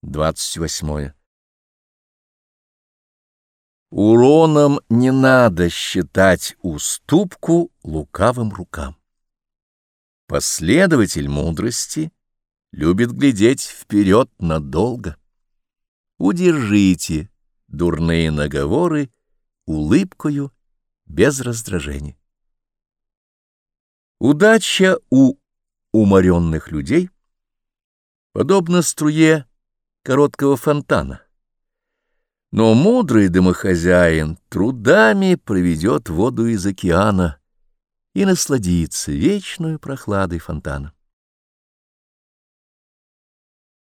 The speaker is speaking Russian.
28. Уроном не надо считать уступку лукавым рукам. Последователь мудрости любит глядеть вперед надолго. Удержите дурные наговоры улыбкою без раздражения. Удача у уморенных людей подобна струе короткого фонтана, но мудрый домохозяин трудами проведет воду из океана и насладится вечной прохладой фонтана.